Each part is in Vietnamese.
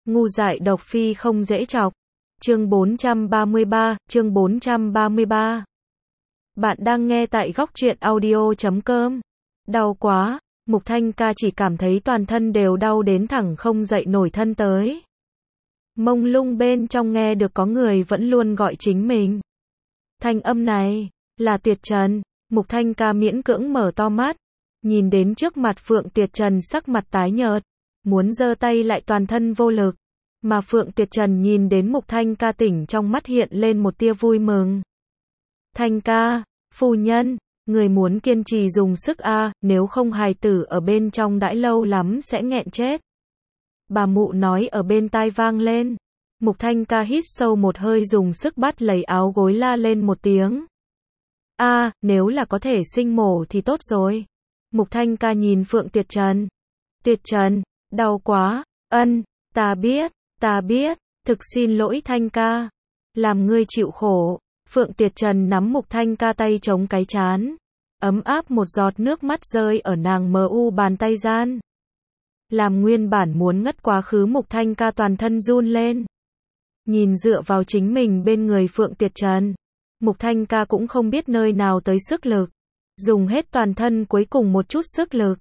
Ngu dại độc phi không dễ chọc. Chương 433. Bạn đang nghe tại góc truyện audio.com. Đau quá, Mục Thanh ca chỉ cảm thấy toàn thân đều đau đến thẳng không dậy nổi thân tới. Mông lung bên trong nghe được có người vẫn luôn gọi chính mình. Thanh âm này, là Tuyệt Trần. Mục Thanh ca miễn cưỡng mở to mắt, nhìn đến trước mặt Phượng Tuyệt Trần sắc mặt tái nhợt, muốn giơ tay lại toàn thân vô lực. Mà Phượng Tuyệt Trần nhìn đến Mục Thanh ca tỉnh trong mắt hiện lên một tia vui mừng. Thanh ca, phu nhân, người muốn kiên trì dùng sức a, nếu không hài tử ở bên trong đãi lâu lắm sẽ nghẹn chết. Bà mụ nói ở bên tai vang lên. Mục Thanh ca hít sâu một hơi dùng sức bắt lấy áo gối la lên một tiếng. A, nếu là có thể sinh mổ thì tốt rồi. Mục Thanh ca nhìn Phượng Tuyệt Trần. Tuyệt Trần, đau quá, ta biết, thực xin lỗi Thanh ca. Làm ngươi chịu khổ. Phượng Tuyệt Trần nắm Mục Thanh ca tay chống cái trán. Ấm áp một giọt nước mắt rơi ở nàng mờ u bàn tay gian. Làm nguyên bản muốn ngất quá khứ Mục Thanh ca toàn thân run lên. Nhìn dựa vào chính mình bên người Phượng Tuyệt Trần. Mục Thanh ca cũng không biết nơi nào tới sức lực. Dùng hết toàn thân cuối cùng một chút sức lực.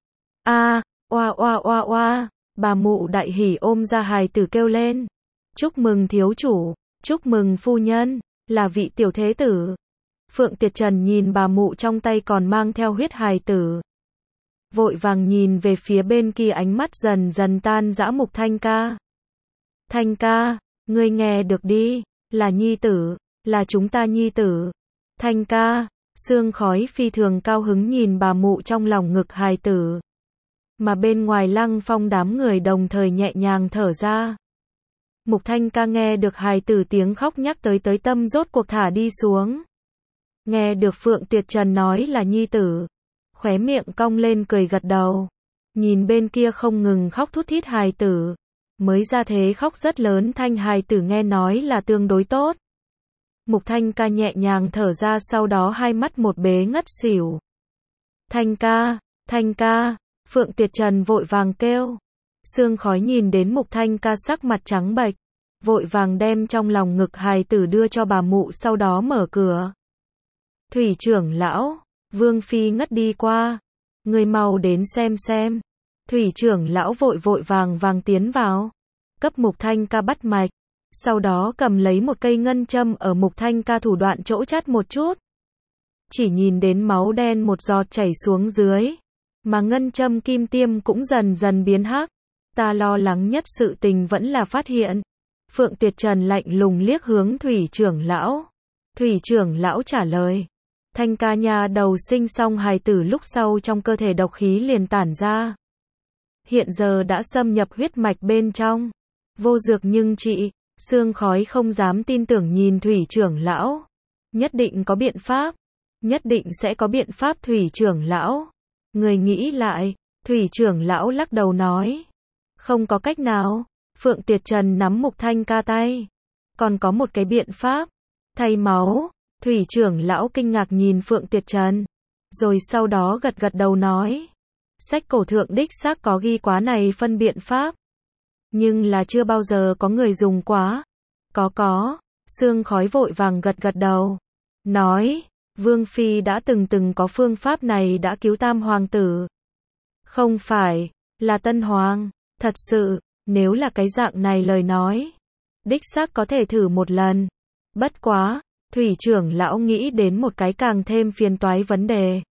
Oa. Bà mụ đại hỉ ôm ra hài tử kêu lên. Chúc mừng thiếu chủ, chúc mừng phu nhân, là vị tiểu thế tử. Phượng Tuyệt Trần nhìn bà mụ trong tay còn mang theo huyết hài tử. Vội vàng nhìn về phía bên kia ánh mắt dần dần tan dã Mục Thanh ca. Thanh ca, ngươi nghe được đi, là nhi tử, là chúng ta nhi tử. Thanh ca, Sương Khói phi thường cao hứng nhìn bà mụ trong lòng ngực hài tử. Mà bên ngoài Lăng Phong đám người đồng thời nhẹ nhàng thở ra. Mục Thanh ca nghe được hài tử tiếng khóc nhắc tới tâm rốt cuộc thả đi xuống. Nghe được Phượng Tuyệt Trần nói là nhi tử. Khóe miệng cong lên cười gật đầu. Nhìn bên kia không ngừng khóc thút thít hài tử. Mới ra thế khóc rất lớn thanh hài tử nghe nói là tương đối tốt. Mục Thanh ca nhẹ nhàng thở ra sau đó hai mắt một bế ngất xỉu. Thanh ca, Phượng Tuyệt Trần vội vàng kêu. Sương Khói nhìn đến Mục Thanh ca sắc mặt trắng bệch, vội vàng đem trong lòng ngực hài tử đưa cho bà mụ sau đó mở cửa. Thủy trưởng lão, Vương Phi ngất đi qua. Người mau đến xem. Thủy trưởng lão vội vàng tiến vào. Cấp Mục Thanh ca bắt mạch. Sau đó cầm lấy một cây ngân châm ở Mục Thanh ca thủ đoạn chỗ chắt một chút. Chỉ nhìn đến máu đen một giọt chảy xuống dưới. Mà ngân châm kim tiêm cũng dần dần biến hắc. Ta lo lắng nhất sự tình vẫn là phát hiện. Phượng Tuyệt Trần lạnh lùng liếc hướng Thủy trưởng lão. Thủy trưởng lão trả lời. Thanh ca nhà đầu sinh xong hài tử lúc sau trong cơ thể độc khí liền tản ra. Hiện giờ đã xâm nhập huyết mạch bên trong. Vô dược nhưng trị. Sương Khói không dám tin tưởng nhìn Thủy trưởng lão. Nhất định có biện pháp. Nhất định sẽ có biện pháp Thủy trưởng lão. Người nghĩ lại. Thủy trưởng lão lắc đầu nói. Không có cách nào. Phượng Tuyệt Trần nắm Mục Thanh ca tay. Còn có một cái biện pháp. Thay máu. Thủy trưởng lão kinh ngạc nhìn Phượng Tuyệt Trần. Rồi sau đó gật đầu nói. Sách cổ thượng đích xác có ghi quá này phân biện pháp. Nhưng là chưa bao giờ có người dùng quá. Có. Sương Khói vội vàng gật đầu. Nói. Vương Phi đã từng có phương pháp này đã cứu tam hoàng tử. Không phải. Là tân hoàng. Thật sự. Nếu là cái dạng này lời nói. Đích xác có thể thử một lần. Bất quá. Thủy trưởng lão nghĩ đến một cái càng thêm phiền toái vấn đề.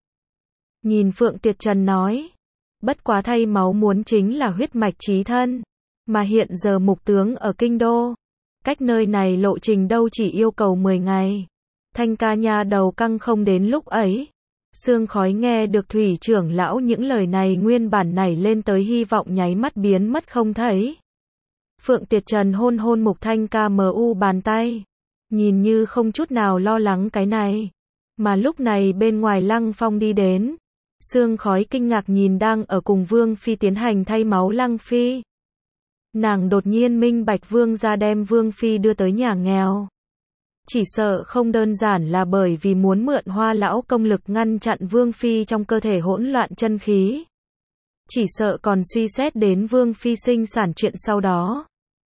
Nhìn Phượng Tuyệt Trần nói. Bất quá thay máu muốn chính là huyết mạch chí thân. Mà hiện giờ Mục tướng ở kinh đô. Cách nơi này lộ trình đâu chỉ yêu cầu 10 ngày. Thanh ca nhà đầu căng không đến lúc ấy. Sương Khói nghe được Thủy trưởng lão những lời này nguyên bản nảy lên tới hy vọng nháy mắt biến mất không thấy. Phượng Tuyệt Trần hôn Mục Thanh ca mu bàn tay. Nhìn như không chút nào lo lắng cái này. Mà lúc này bên ngoài Lăng Phong đi đến. Sương Khói kinh ngạc nhìn đang ở cùng Vương Phi tiến hành thay máu Lăng Phi. Nàng đột nhiên minh bạch Vương gia đem Vương Phi đưa tới nhà nghèo. Chỉ sợ không đơn giản là bởi vì muốn mượn Hoa lão công lực ngăn chặn Vương Phi trong cơ thể hỗn loạn chân khí. Chỉ sợ còn suy xét đến Vương Phi sinh sản chuyện sau đó.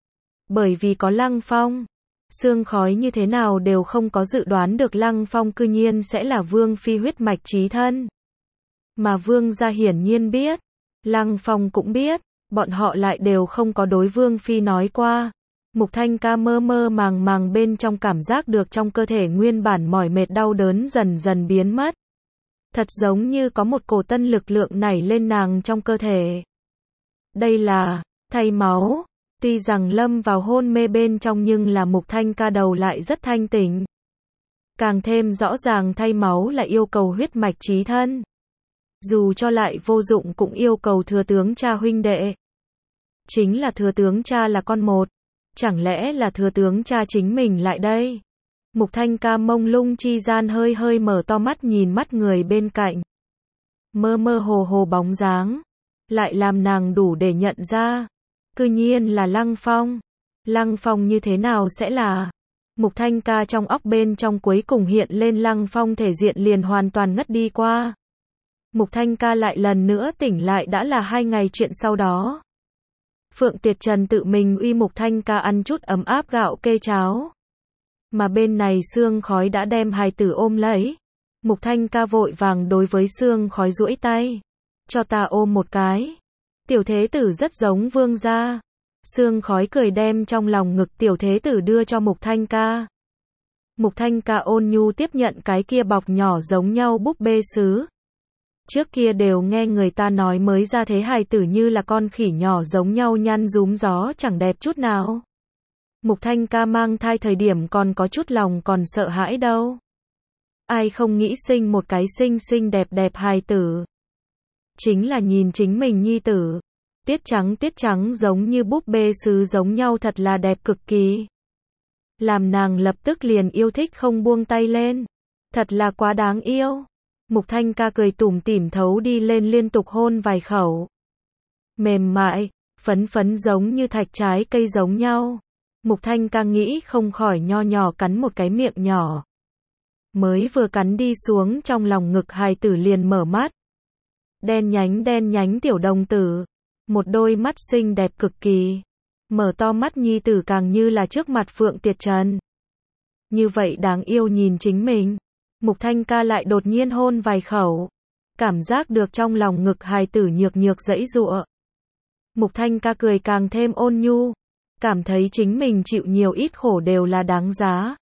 Bởi vì có Lăng Phong. Sương Khói như thế nào đều không có dự đoán được Lăng Phong cư nhiên sẽ là Vương Phi huyết mạch chí thân. Mà Vương gia hiển nhiên biết. Lăng Phong cũng biết. Bọn họ lại đều không có đối Vương Phi nói qua. Mục Thanh Ca mơ mơ màng màng bên trong cảm giác được trong cơ thể nguyên bản mỏi mệt đau đớn dần dần biến mất. Thật giống như có một cổ tân lực lượng nảy lên nàng trong cơ thể. Đây là thay máu. Tuy rằng lâm vào hôn mê bên trong nhưng là Mục Thanh Ca đầu lại rất thanh tỉnh. Càng thêm rõ ràng thay máu là yêu cầu huyết mạch chí thân. Dù cho lại vô dụng cũng yêu cầu thừa tướng cha huynh đệ. Chính là thừa tướng cha là con một. Chẳng lẽ là thừa tướng cha chính mình lại đây? Mục Thanh Ca mông lung chi gian hơi hơi mở to mắt nhìn mắt người bên cạnh. Mơ mơ hồ hồ bóng dáng. Lại làm nàng đủ để nhận ra. Cư nhiên là Lăng Phong. Lăng Phong như thế nào sẽ là? Mục Thanh Ca trong óc bên trong cuối cùng hiện lên Lăng Phong thể diện liền hoàn toàn ngất đi qua. Mục Thanh Ca lại lần nữa tỉnh lại đã là 2 ngày chuyện sau đó. Phượng Tiệt Trần tự mình uy Mục Thanh Ca ăn chút ấm áp gạo kê cháo. Mà bên này Sương Khói đã đem hài tử ôm lấy. Mục Thanh Ca vội vàng đối với Sương Khói duỗi tay. Cho ta ôm một cái. Tiểu thế tử rất giống vương gia. Sương Khói cười đem trong lòng ngực tiểu thế tử đưa cho Mục Thanh Ca. Mục Thanh Ca ôn nhu tiếp nhận cái kia bọc nhỏ giống nhau búp bê sứ. Trước kia đều nghe người ta nói mới ra thế hài tử như là con khỉ nhỏ giống nhau nhăn rúm gió chẳng đẹp chút nào. Mục Thanh Ca mang thai thời điểm còn có chút lòng còn sợ hãi đâu. Ai không nghĩ sinh một cái xinh xinh đẹp đẹp hài tử. Chính là nhìn chính mình nhi tử. Tiết trắng giống như búp bê sứ giống nhau thật là đẹp cực kỳ. Làm nàng lập tức liền yêu thích không buông tay lên. Thật là quá đáng yêu. Mục Thanh Ca cười tủm tỉm thấu đi lên liên tục hôn vài khẩu. Mềm mại, phấn phấn giống như thạch trái cây giống nhau. Mục Thanh Ca nghĩ không khỏi nho nhỏ cắn một cái miệng nhỏ. Mới vừa cắn đi xuống trong lòng ngực hài tử liền mở mắt. Đen nhánh tiểu đồng tử. Một đôi mắt xinh đẹp cực kỳ. Mở to mắt nhi tử càng như là trước mặt Phượng Tiệt Trần. Như vậy đáng yêu nhìn chính mình. Mục Thanh Ca lại đột nhiên hôn vài khẩu. Cảm giác được trong lòng ngực hài tử nhược giãy giụa. Mục Thanh Ca cười càng thêm ôn nhu. Cảm thấy chính mình chịu nhiều ít khổ đều là đáng giá.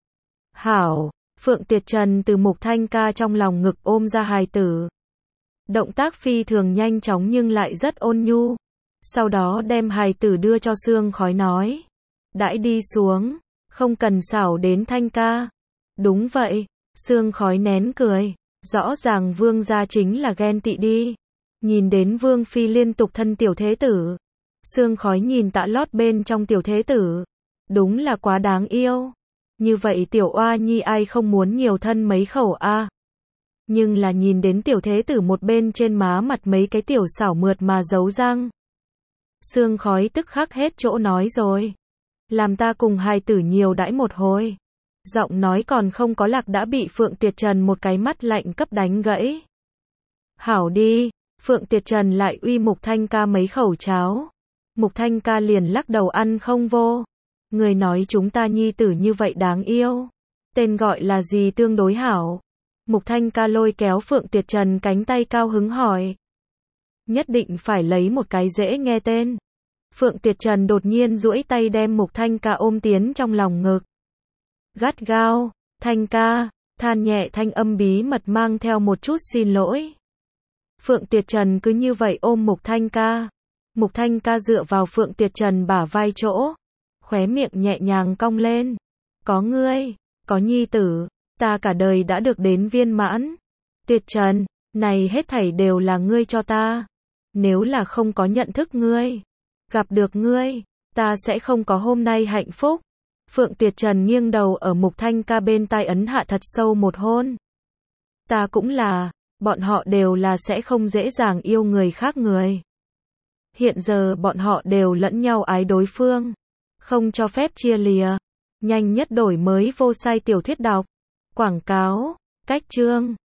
Hảo, Phượng Tiệt Trần từ Mục Thanh Ca trong lòng ngực ôm ra hài tử. Động tác phi thường nhanh chóng nhưng lại rất ôn nhu. Sau đó đem hài tử đưa cho Sương Khói nói. Đãi đi xuống, không cần xảo đến Thanh Ca. Đúng vậy, Sương Khói nén cười. Rõ ràng vương gia chính là ghen tị đi. Nhìn đến Vương Phi liên tục thân tiểu thế tử. Sương Khói nhìn tạ lót bên trong tiểu thế tử. Đúng là quá đáng yêu. Như vậy tiểu oa nhi ai không muốn nhiều thân mấy khẩu a. Nhưng là nhìn đến tiểu thế tử một bên trên má mặt mấy cái tiểu xảo mượt mà giấu răng. Sương Khói tức khắc hết chỗ nói rồi. Làm ta cùng hài tử nhiều đãi một hồi. Giọng nói còn không có lạc đã bị Phượng Tiệt Trần một cái mắt lạnh cấp đánh gãy. Hảo đi, Phượng Tiệt Trần lại uy Mục Thanh Ca mấy khẩu cháo. Mục Thanh Ca liền lắc đầu ăn không vô. Người nói chúng ta nhi tử như vậy đáng yêu. Tên gọi là gì tương đối hảo? Mục Thanh Ca lôi kéo Phượng Tiệt Trần cánh tay cao hứng hỏi. Nhất định phải lấy một cái dễ nghe tên. Phượng Tiệt Trần đột nhiên duỗi tay đem Mục Thanh Ca ôm tiến trong lòng ngực. Gắt gao, Thanh Ca, than nhẹ thanh âm bí mật mang theo một chút xin lỗi. Phượng Tiệt Trần cứ như vậy ôm Mục Thanh Ca. Mục Thanh Ca dựa vào Phượng Tiệt Trần bả vai chỗ. Khóe miệng nhẹ nhàng cong lên. Có ngươi, có nhi tử, ta cả đời đã được đến viên mãn. Tiệt Trần, này hết thảy đều là ngươi cho ta. Nếu là không có nhận thức ngươi, gặp được ngươi, ta sẽ không có hôm nay hạnh phúc. Phượng Tiệt Trần nghiêng đầu ở Mục Thanh Ca bên tai ấn hạ thật sâu một hôn. Ta cũng là, bọn họ đều là sẽ không dễ dàng yêu người khác người. Hiện giờ bọn họ đều lẫn nhau ái đối phương. Không cho phép chia lìa. Nhanh nhất đổi mới vô sai tiểu thuyết đọc. Quảng cáo, cách chương.